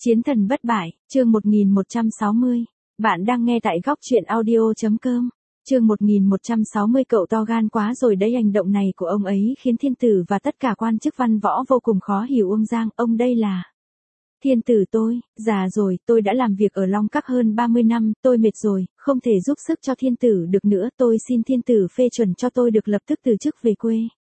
Chiến thần bất bại, chương 1160. Bạn đang nghe tại góc truyện audio.com. Chương 1160 cậu to gan quá rồi đấy, hành động này của ông ấy khiến thiên tử và tất cả quan chức văn võ vô cùng khó hiểu. Uông Giang, ông đây là... Thiên tử tôi, già rồi, tôi đã làm việc ở Long Các hơn 30 năm, tôi mệt rồi, không thể giúp sức cho thiên tử được nữa, tôi xin thiên tử phê chuẩn cho tôi được lập tức từ chức về quê.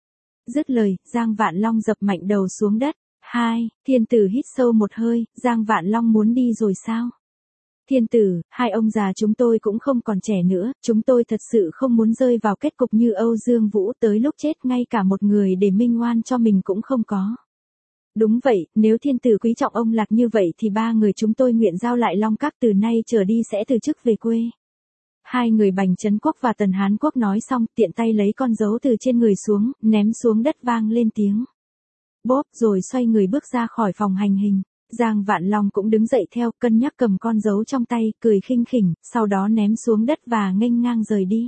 Dứt lời, Giang Vạn Long dập mạnh đầu xuống đất. Thiên tử hít sâu một hơi, Giang Vạn Long muốn đi rồi sao? Thiên tử, hai ông già chúng tôi cũng không còn trẻ nữa, chúng tôi thật sự không muốn rơi vào kết cục như Âu Dương Vũ, tới lúc chết ngay cả một người để minh oan cho mình cũng không có. Đúng vậy, nếu thiên tử quý trọng ông Lạc như vậy thì ba người chúng tôi nguyện giao lại Long Các, từ nay trở đi sẽ từ chức về quê. Hai người Bành Trấn Quốc và Tần Hán Quốc nói xong, tiện tay lấy con dấu từ trên người xuống, ném xuống đất vang lên tiếng bốp, rồi xoay người bước ra khỏi phòng hành hình. Giang Vạn Long cũng đứng dậy theo, cân nhắc cầm con dấu trong tay, cười khinh khỉnh, sau đó ném xuống đất và nghênh ngang rời đi.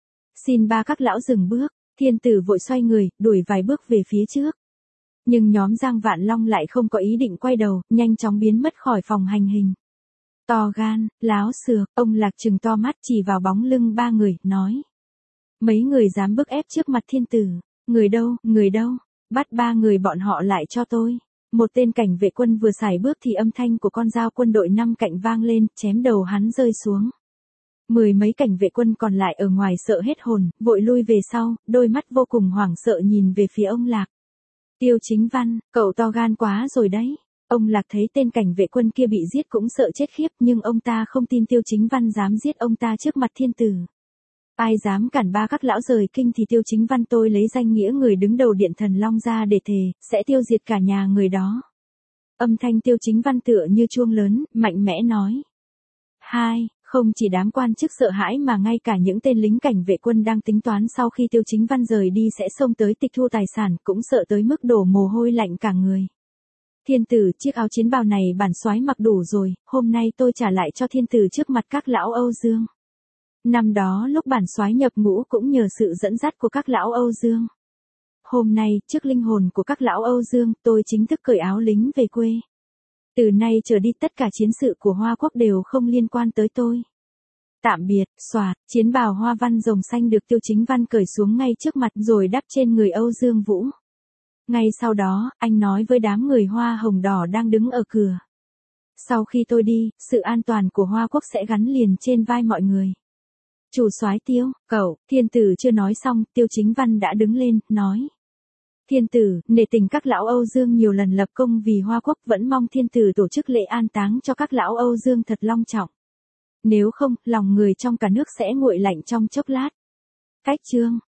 Xin ba các lão dừng bước, thiên tử vội xoay người, đuổi vài bước về phía trước. Nhưng nhóm Giang Vạn Long lại không có ý định quay đầu, nhanh chóng biến mất khỏi phòng hành hình. To gan, láo xược, ông Lạc trừng to mắt chỉ vào bóng lưng ba người, nói. Mấy người dám bức ép trước mặt thiên tử, người đâu, bắt ba người bọn họ lại cho tôi. Một tên cảnh vệ quân vừa sải bước thì âm thanh của con dao quân đội năm cạnh vang lên, chém đầu hắn rơi xuống. Mười mấy cảnh vệ quân còn lại ở ngoài sợ hết hồn, vội lui về sau, đôi mắt vô cùng hoảng sợ nhìn về phía ông Lạc. Tiêu Chính Văn, cậu to gan quá rồi đấy. Ông Lạc thấy tên cảnh vệ quân kia bị giết cũng sợ chết khiếp, nhưng ông ta không tin Tiêu Chính Văn dám giết ông ta trước mặt thiên tử. Ai dám cản ba các lão rời kinh thì Tiêu Chính Văn tôi lấy danh nghĩa người đứng đầu Điện Thần Long ra để thề, sẽ tiêu diệt cả nhà người đó. Âm thanh Tiêu Chính Văn tựa như chuông lớn, mạnh mẽ nói. Không chỉ đám quan chức sợ hãi mà ngay cả những tên lính cảnh vệ quân đang tính toán sau khi Tiêu Chính Văn rời đi sẽ xông tới tịch thu tài sản cũng sợ tới mức đổ mồ hôi lạnh cả người. Thiên tử, chiếc áo chiến bào này bản soái mặc đủ rồi, hôm nay tôi trả lại cho thiên tử trước mặt các lão Âu Dương. Năm đó lúc bản soái nhập ngũ cũng nhờ sự dẫn dắt của các lão Âu Dương. Hôm nay, trước linh hồn của các lão Âu Dương, tôi chính thức cởi áo lính về quê. Từ nay trở đi tất cả chiến sự của Hoa Quốc đều không liên quan tới tôi. Tạm biệt, xoạt, chiến bào hoa văn rồng xanh được Tiêu Chính Văn cởi xuống ngay trước mặt rồi đắp trên người Âu Dương Vũ. Ngay sau đó, anh nói với đám người hoa hồng đỏ đang đứng ở cửa. Sau khi tôi đi, sự an toàn của Hoa Quốc sẽ gắn liền trên vai mọi người. Chủ soái Tiêu, cậu, thiên tử chưa nói xong, Tiêu Chính Văn đã đứng lên, nói. Thiên tử, nể tình các lão Âu Dương nhiều lần lập công vì Hoa Quốc, vẫn mong thiên tử tổ chức lễ an táng cho các lão Âu Dương thật long trọng. Nếu không, lòng người trong cả nước sẽ nguội lạnh trong chốc lát. Cách chương.